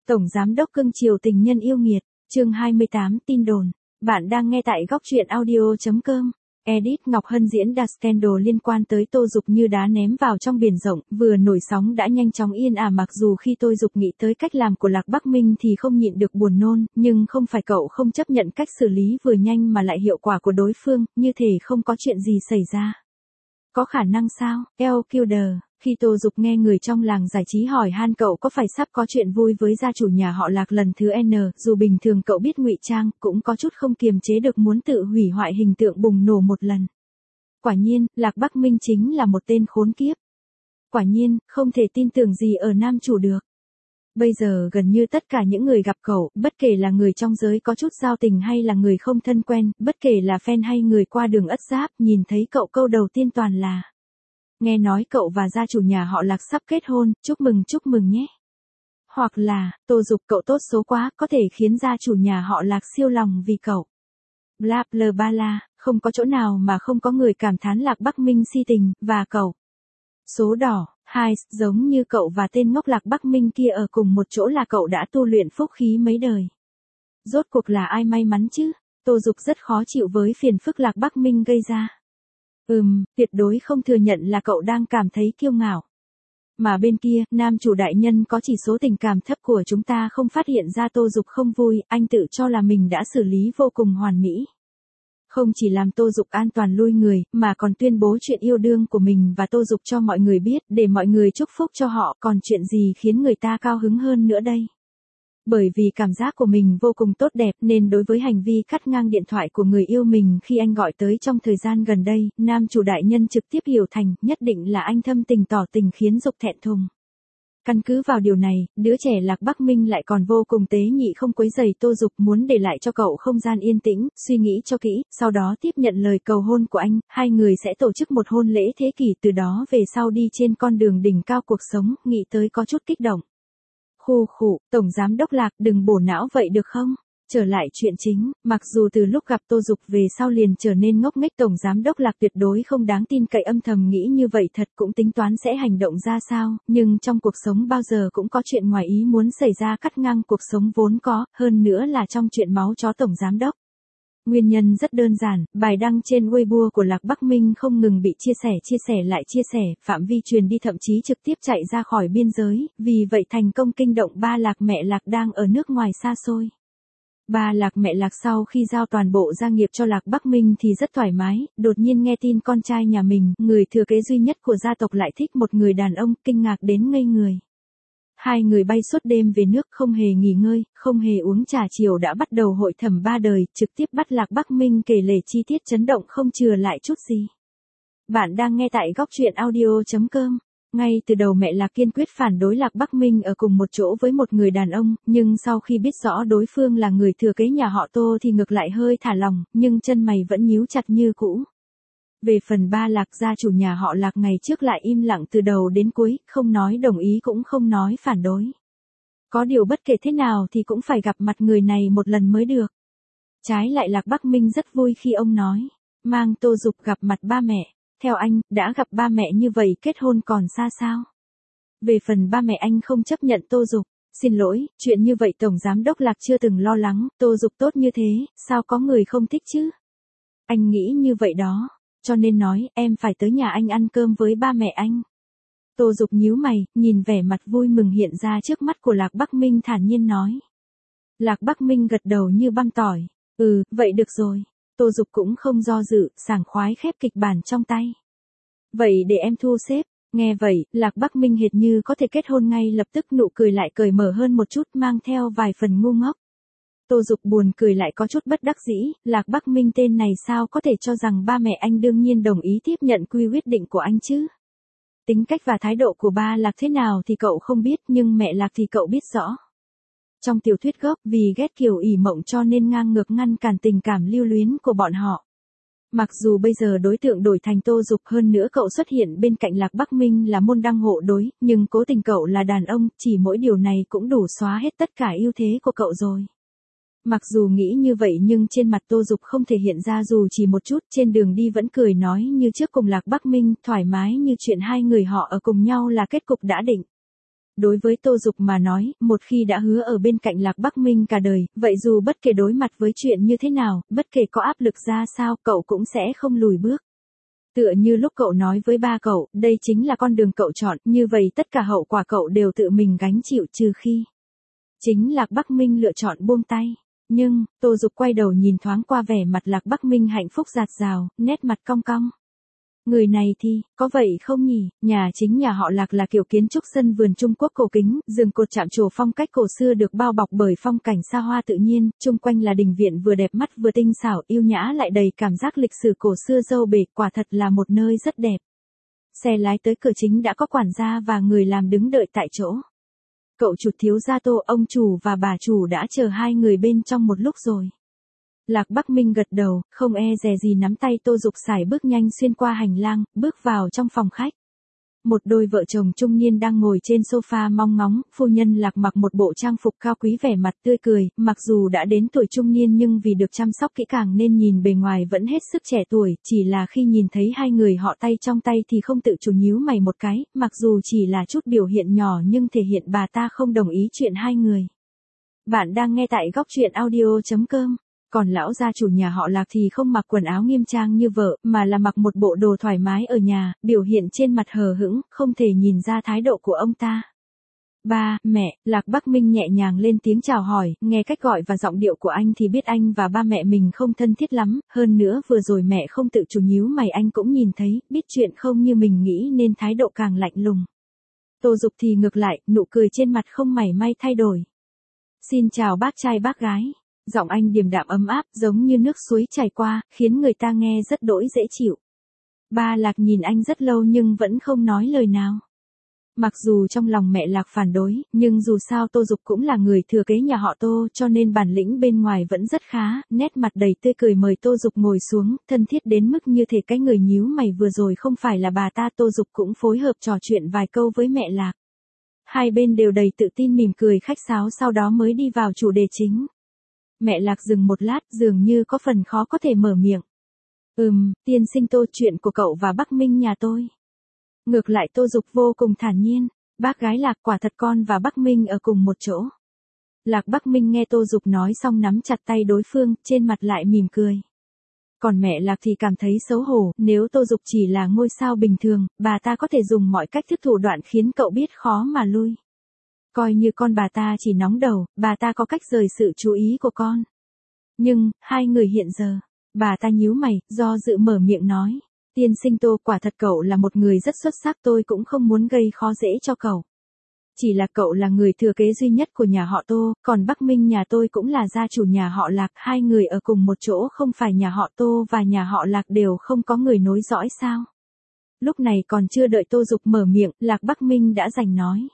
Tổng giám đốc cưng chiều tình nhân yêu nghiệt, chương 28 tin đồn. Bạn đang nghe tại góc truyện audio.com. Edit Ngọc Hân diễn đạt scandal liên quan tới Tô Dục như đá ném vào trong biển rộng, vừa nổi sóng đã nhanh chóng yên ả. Mặc dù khi Tô Dục nghĩ tới cách làm của Lạc Bắc Minh thì không nhịn được buồn nôn, nhưng không phải cậu không chấp nhận cách xử lý vừa nhanh mà lại hiệu quả của đối phương, như thể không có chuyện gì xảy ra. Có khả năng sao, Elkilder? Khi Tô Dục nghe người trong làng giải trí hỏi han cậu có phải sắp có chuyện vui với gia chủ nhà họ Lạc lần thứ N, dù bình thường cậu biết ngụy trang, cũng có chút không kiềm chế được muốn tự hủy hoại hình tượng bùng nổ một lần. Quả nhiên, Lạc Bắc Minh chính là một tên khốn kiếp. Quả nhiên, không thể tin tưởng gì ở nam chủ được. Bây giờ gần như tất cả những người gặp cậu, bất kể là người trong giới có chút giao tình hay là người không thân quen, bất kể là fan hay người qua đường ất giáp, nhìn thấy cậu câu đầu tiên toàn là: nghe nói cậu và gia chủ nhà họ Lạc sắp kết hôn, chúc mừng nhé. Hoặc là, Tô Dục cậu tốt số quá, có thể khiến gia chủ nhà họ Lạc siêu lòng vì cậu. Bla bla bla, không có chỗ nào mà không có người cảm thán Lạc Bắc Minh si tình, và cậu. Số đỏ, hai, giống như cậu và tên ngốc Lạc Bắc Minh kia ở cùng một chỗ là cậu đã tu luyện phúc khí mấy đời. Rốt cuộc là ai may mắn chứ? Tô Dục rất khó chịu với phiền phức Lạc Bắc Minh gây ra. Tuyệt đối không thừa nhận là cậu đang cảm thấy kiêu ngạo. Mà bên kia, nam chủ đại nhân có chỉ số tình cảm thấp của chúng ta không phát hiện ra Tô Dục không vui, anh tự cho là mình đã xử lý vô cùng hoàn mỹ. Không chỉ làm Tô Dục an toàn lui người, mà còn tuyên bố chuyện yêu đương của mình và Tô Dục cho mọi người biết, để mọi người chúc phúc cho họ, còn chuyện gì khiến người ta cao hứng hơn nữa đây. Bởi vì cảm giác của mình vô cùng tốt đẹp nên đối với hành vi cắt ngang điện thoại của người yêu mình khi anh gọi tới trong thời gian gần đây, nam chủ đại nhân trực tiếp hiểu thành nhất định là anh thâm tình tỏ tình khiến Dục thẹn thùng. Căn cứ vào điều này, đứa trẻ Lạc Bắc Minh lại còn vô cùng tế nhị không quấy rầy Tô Dục, muốn để lại cho cậu không gian yên tĩnh, suy nghĩ cho kỹ, sau đó tiếp nhận lời cầu hôn của anh, hai người sẽ tổ chức một hôn lễ thế kỷ, từ đó về sau đi trên con đường đỉnh cao cuộc sống, nghĩ tới có chút kích động. Tổng giám đốc Lạc, đừng bổ não vậy được không? Trở lại chuyện chính, mặc dù từ lúc gặp Tô Dục về sau liền trở nên ngốc nghếch, tổng giám đốc Lạc tuyệt đối không đáng tin cậy, âm thầm nghĩ như vậy thật cũng tính toán sẽ hành động ra sao, nhưng trong cuộc sống bao giờ cũng có chuyện ngoài ý muốn xảy ra cắt ngang cuộc sống vốn có, hơn nữa là trong chuyện máu chó tổng giám đốc. Nguyên nhân rất đơn giản, bài đăng trên Weibo của Lạc Bắc Minh không ngừng bị chia sẻ, phạm vi truyền đi thậm chí trực tiếp chạy ra khỏi biên giới, vì vậy thành công kinh động ba Lạc mẹ Lạc đang ở nước ngoài xa xôi. Ba Lạc mẹ Lạc sau khi giao toàn bộ gia nghiệp cho Lạc Bắc Minh thì rất thoải mái, đột nhiên nghe tin con trai nhà mình, người thừa kế duy nhất của gia tộc lại thích một người đàn ông, kinh ngạc đến ngây người. Hai người bay suốt đêm về nước, không hề nghỉ ngơi, không hề uống trà chiều đã bắt đầu hội thẩm ba đời, trực tiếp bắt Lạc Bắc Minh kể lể chi tiết chấn động không chừa lại chút gì. Bạn đang nghe tại góc truyện audio.com. Ngay từ đầu mẹ Lạc kiên quyết phản đối Lạc Bắc Minh ở cùng một chỗ với một người đàn ông, nhưng sau khi biết rõ đối phương là người thừa kế nhà họ Tô thì ngược lại hơi thả lòng, nhưng chân mày vẫn nhíu chặt như cũ. Về phần ba Lạc, gia chủ nhà họ Lạc ngày trước lại im lặng từ đầu đến cuối, không nói đồng ý cũng không nói phản đối. Có điều bất kể thế nào thì cũng phải gặp mặt người này một lần mới được. Trái lại Lạc Bắc Minh rất vui khi ông nói, mang Tô Dục gặp mặt ba mẹ. Theo anh, đã gặp ba mẹ như vậy kết hôn còn xa sao? Về phần ba mẹ anh không chấp nhận Tô Dục, xin lỗi, chuyện như vậy tổng giám đốc Lạc chưa từng lo lắng, Tô Dục tốt như thế, sao có người không thích chứ? Anh nghĩ như vậy đó. Cho nên nói, em phải tới nhà anh ăn cơm với ba mẹ anh. Tô Dục nhíu mày, nhìn vẻ mặt vui mừng hiện ra trước mắt của Lạc Bắc Minh thản nhiên nói. Lạc Bắc Minh gật đầu như băm tỏi. Vậy được rồi. Tô Dục cũng không do dự, sảng khoái khép kịch bản trong tay. Vậy để em thu xếp. Nghe vậy, Lạc Bắc Minh hệt như có thể kết hôn ngay lập tức, nụ cười lại cởi mở hơn một chút, mang theo vài phần ngu ngốc. Tô Dục buồn cười lại có chút bất đắc dĩ, Lạc Bắc Minh tên này sao có thể cho rằng ba mẹ anh đương nhiên đồng ý tiếp nhận quyết định của anh chứ. Tính cách và thái độ của ba Lạc thế nào thì cậu không biết, nhưng mẹ Lạc thì cậu biết rõ. Trong tiểu thuyết gốc, vì ghét kiểu ỷ mộng cho nên ngang ngược ngăn cản tình cảm lưu luyến của bọn họ. Mặc dù bây giờ đối tượng đổi thành Tô Dục, hơn nữa cậu xuất hiện bên cạnh Lạc Bắc Minh là môn đăng hộ đối, nhưng cố tình cậu là đàn ông, chỉ mỗi điều này cũng đủ xóa hết tất cả ưu thế của cậu rồi. Mặc dù nghĩ như vậy nhưng trên mặt Tô Dục không thể hiện ra dù chỉ một chút, trên đường đi vẫn cười nói như trước cùng Lạc Bắc Minh, thoải mái như chuyện hai người họ ở cùng nhau là kết cục đã định. Đối với Tô Dục mà nói, một khi đã hứa ở bên cạnh Lạc Bắc Minh cả đời, vậy dù bất kể đối mặt với chuyện như thế nào, bất kể có áp lực ra sao, cậu cũng sẽ không lùi bước. Tựa như lúc cậu nói với ba cậu, đây chính là con đường cậu chọn, như vậy tất cả hậu quả cậu đều tự mình gánh chịu, trừ khi chính Lạc Bắc Minh lựa chọn buông tay. Nhưng, Tô Dục quay đầu nhìn thoáng qua vẻ mặt Lạc Bắc Minh hạnh phúc rạt rào, nét mặt cong cong. Người này thì, có vậy không nhỉ? Nhà chính nhà họ Lạc là kiểu kiến trúc sân vườn Trung Quốc cổ kính, giường cột chạm trổ phong cách cổ xưa được bao bọc bởi phong cảnh xa hoa tự nhiên, chung quanh là đình viện vừa đẹp mắt vừa tinh xảo, yêu nhã lại đầy cảm giác lịch sử cổ xưa dâu bể, quả thật là một nơi rất đẹp. Xe lái tới cửa chính đã có quản gia và người làm đứng đợi tại chỗ. Cậu Chuột thiếu gia Tô, ông chủ và bà chủ đã chờ hai người bên trong một lúc rồi. Lạc Bắc Minh gật đầu, không e dè gì nắm tay Tô Dục sải bước nhanh xuyên qua hành lang, bước vào trong phòng khách. Một đôi vợ chồng trung niên đang ngồi trên sofa mong ngóng, phu nhân Lạc mặc một bộ trang phục cao quý vẻ mặt tươi cười, mặc dù đã đến tuổi trung niên nhưng vì được chăm sóc kỹ càng nên nhìn bề ngoài vẫn hết sức trẻ tuổi, chỉ là khi nhìn thấy hai người họ tay trong tay thì không tự chủ nhíu mày một cái, mặc dù chỉ là chút biểu hiện nhỏ nhưng thể hiện bà ta không đồng ý chuyện hai người. Bạn đang nghe tại góc truyện audio.com. Còn lão gia chủ nhà họ Lạc thì không mặc quần áo nghiêm trang như vợ, mà là mặc một bộ đồ thoải mái ở nhà, biểu hiện trên mặt hờ hững, không thể nhìn ra thái độ của ông ta. Ba, mẹ, Lạc Bắc Minh nhẹ nhàng lên tiếng chào hỏi, nghe cách gọi và giọng điệu của anh thì biết anh và ba mẹ mình không thân thiết lắm, hơn nữa vừa rồi mẹ không tự chủ nhíu mày anh cũng nhìn thấy, biết chuyện không như mình nghĩ nên thái độ càng lạnh lùng. Tô Dục thì ngược lại, nụ cười trên mặt không mảy may thay đổi. Xin chào bác trai bác gái. Giọng anh điềm đạm ấm áp, giống như nước suối chảy qua, khiến người ta nghe rất đỗi dễ chịu. Ba Lạc nhìn anh rất lâu nhưng vẫn không nói lời nào. Mặc dù trong lòng mẹ Lạc phản đối, nhưng dù sao Tô Dục cũng là người thừa kế nhà họ Tô cho nên bản lĩnh bên ngoài vẫn rất khá, nét mặt đầy tươi cười mời Tô Dục ngồi xuống, thân thiết đến mức như thể cái người nhíu mày vừa rồi không phải là bà ta. Tô Dục cũng phối hợp trò chuyện vài câu với mẹ Lạc. Hai bên đều đầy tự tin mỉm cười khách sáo sau đó mới đi vào chủ đề chính. Mẹ Lạc dừng một lát dường như có phần khó có thể mở miệng. Tiên sinh Tô, chuyện của cậu và Bắc Minh nhà tôi. Ngược lại Tô Dục vô cùng thản nhiên. Bác gái Lạc, quả thật con và Bắc Minh ở cùng một chỗ. Lạc Bắc Minh nghe Tô Dục nói xong nắm chặt tay đối phương, trên mặt lại mỉm cười. Còn mẹ Lạc thì cảm thấy xấu hổ, nếu Tô Dục chỉ là ngôi sao bình thường, bà ta có thể dùng mọi cách thức thủ đoạn khiến cậu biết khó mà lui. Coi như con bà ta chỉ nóng đầu, bà ta có cách rời sự chú ý của con. Nhưng, hai người hiện giờ, bà ta nhíu mày, do dự mở miệng nói. Tiên sinh Tô, quả thật cậu là một người rất xuất sắc, tôi cũng không muốn gây khó dễ cho cậu. Chỉ là cậu là người thừa kế duy nhất của nhà họ Tô, còn Bắc Minh nhà tôi cũng là gia chủ nhà họ Lạc, hai người ở cùng một chỗ không phải nhà họ Tô và nhà họ Lạc đều không có người nối dõi sao? Lúc này còn chưa đợi Tô Dục mở miệng, Lạc Bắc Minh đã giành nói.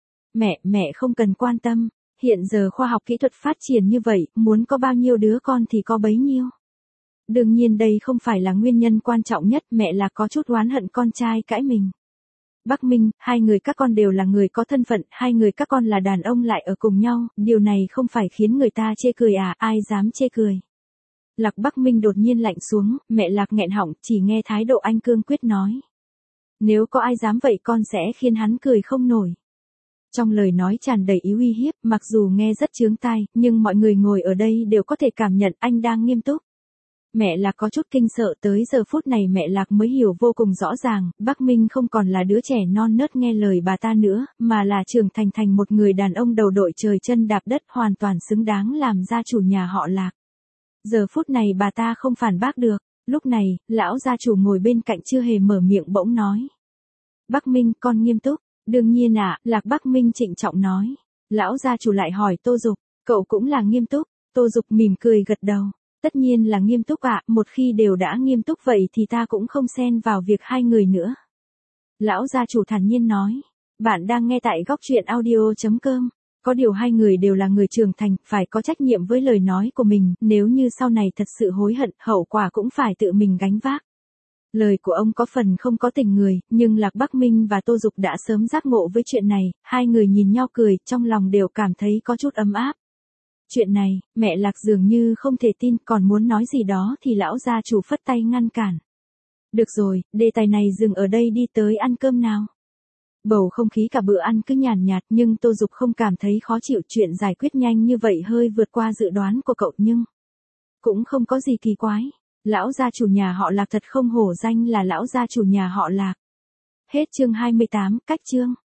Mẹ không cần quan tâm, hiện giờ khoa học kỹ thuật phát triển như vậy, muốn có bao nhiêu đứa con thì có bấy nhiêu. Đương nhiên đây không phải là nguyên nhân quan trọng nhất, mẹ là có chút oán hận con trai cãi mình. Bắc Minh, hai người các con đều là người có thân phận, hai người các con là đàn ông lại ở cùng nhau, điều này không phải khiến người ta chê cười à, ai dám chê cười. Lạc Bắc Minh đột nhiên lạnh xuống, mẹ Lạc nghẹn họng, chỉ nghe thái độ anh cương quyết nói. Nếu có ai dám vậy con sẽ khiến hắn cười không nổi. Trong lời nói tràn đầy ý uy hiếp, mặc dù nghe rất chướng tai, nhưng mọi người ngồi ở đây đều có thể cảm nhận anh đang nghiêm túc. Mẹ Lạc có chút kinh sợ, tới giờ phút này mẹ Lạc mới hiểu vô cùng rõ ràng, Bắc Minh không còn là đứa trẻ non nớt nghe lời bà ta nữa, mà là trưởng thành một người đàn ông đầu đội trời chân đạp đất hoàn toàn xứng đáng làm gia chủ nhà họ Lạc. Giờ phút này bà ta không phản bác được, lúc này, lão gia chủ ngồi bên cạnh chưa hề mở miệng bỗng nói. Bắc Minh, con nghiêm túc. Đương nhiên ạ, Lạc Bắc Minh trịnh trọng nói. Lão gia chủ lại hỏi Tô Dục, cậu cũng là nghiêm túc? Tô Dục mỉm cười gật đầu. Tất nhiên là nghiêm túc ạ, một khi đều đã nghiêm túc vậy thì ta cũng không xen vào việc hai người nữa. Lão gia chủ thản nhiên nói. Bạn đang nghe tại góc truyện audio.com. Có điều hai người đều là người trưởng thành, phải có trách nhiệm với lời nói của mình, nếu như sau này thật sự hối hận, hậu quả cũng phải tự mình gánh vác. Lời của ông có phần không có tình người, nhưng Lạc Bắc Minh và Tô Dục đã sớm giác ngộ với chuyện này, hai người nhìn nhau cười, trong lòng đều cảm thấy có chút ấm áp. Chuyện này, mẹ Lạc dường như không thể tin, còn muốn nói gì đó thì lão gia chủ phất tay ngăn cản. Được rồi, đề tài này dừng ở đây, đi tới ăn cơm nào. Bầu không khí cả bữa ăn cứ nhàn nhạt nhưng Tô Dục không cảm thấy khó chịu, chuyện giải quyết nhanh như vậy hơi vượt qua dự đoán của cậu nhưng cũng không có gì kỳ quái. Lão gia chủ nhà họ Lạc thật không hổ danh là lão gia chủ nhà họ Lạc. Hết chương 28, cách chương.